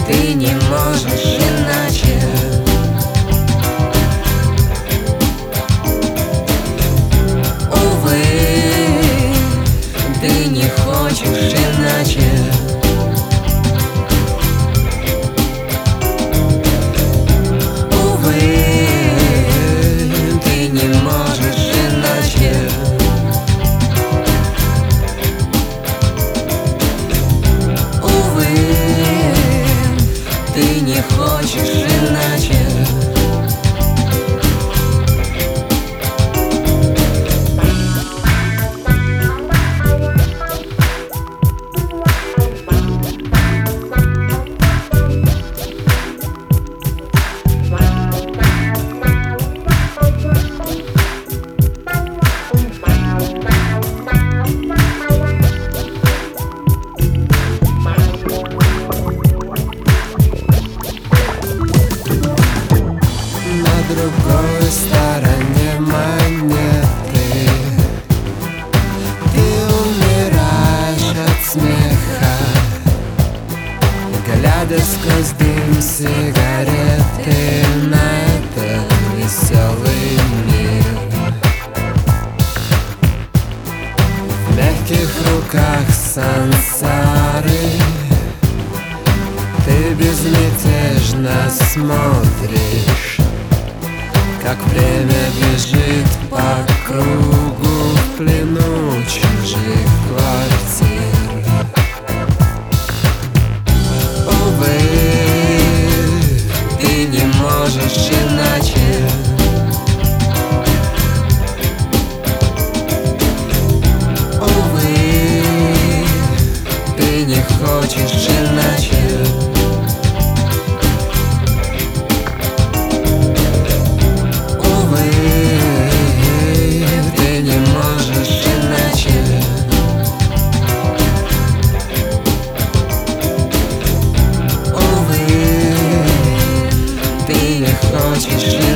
ты не можешь иначе. Увы, ты не хочешь иначе. Ты не хочешь иначе. На другой стороне монеты ты умираешь от смеха, глядя сквозь дым сигареты на этот веселый мир. В мягких руках сансары ты безмятежно смотришь, как время бежит по кругу в плену чужих квартир. Увы, ты не можешь иначе. Увы, ты не хочешь иначе. Хочешь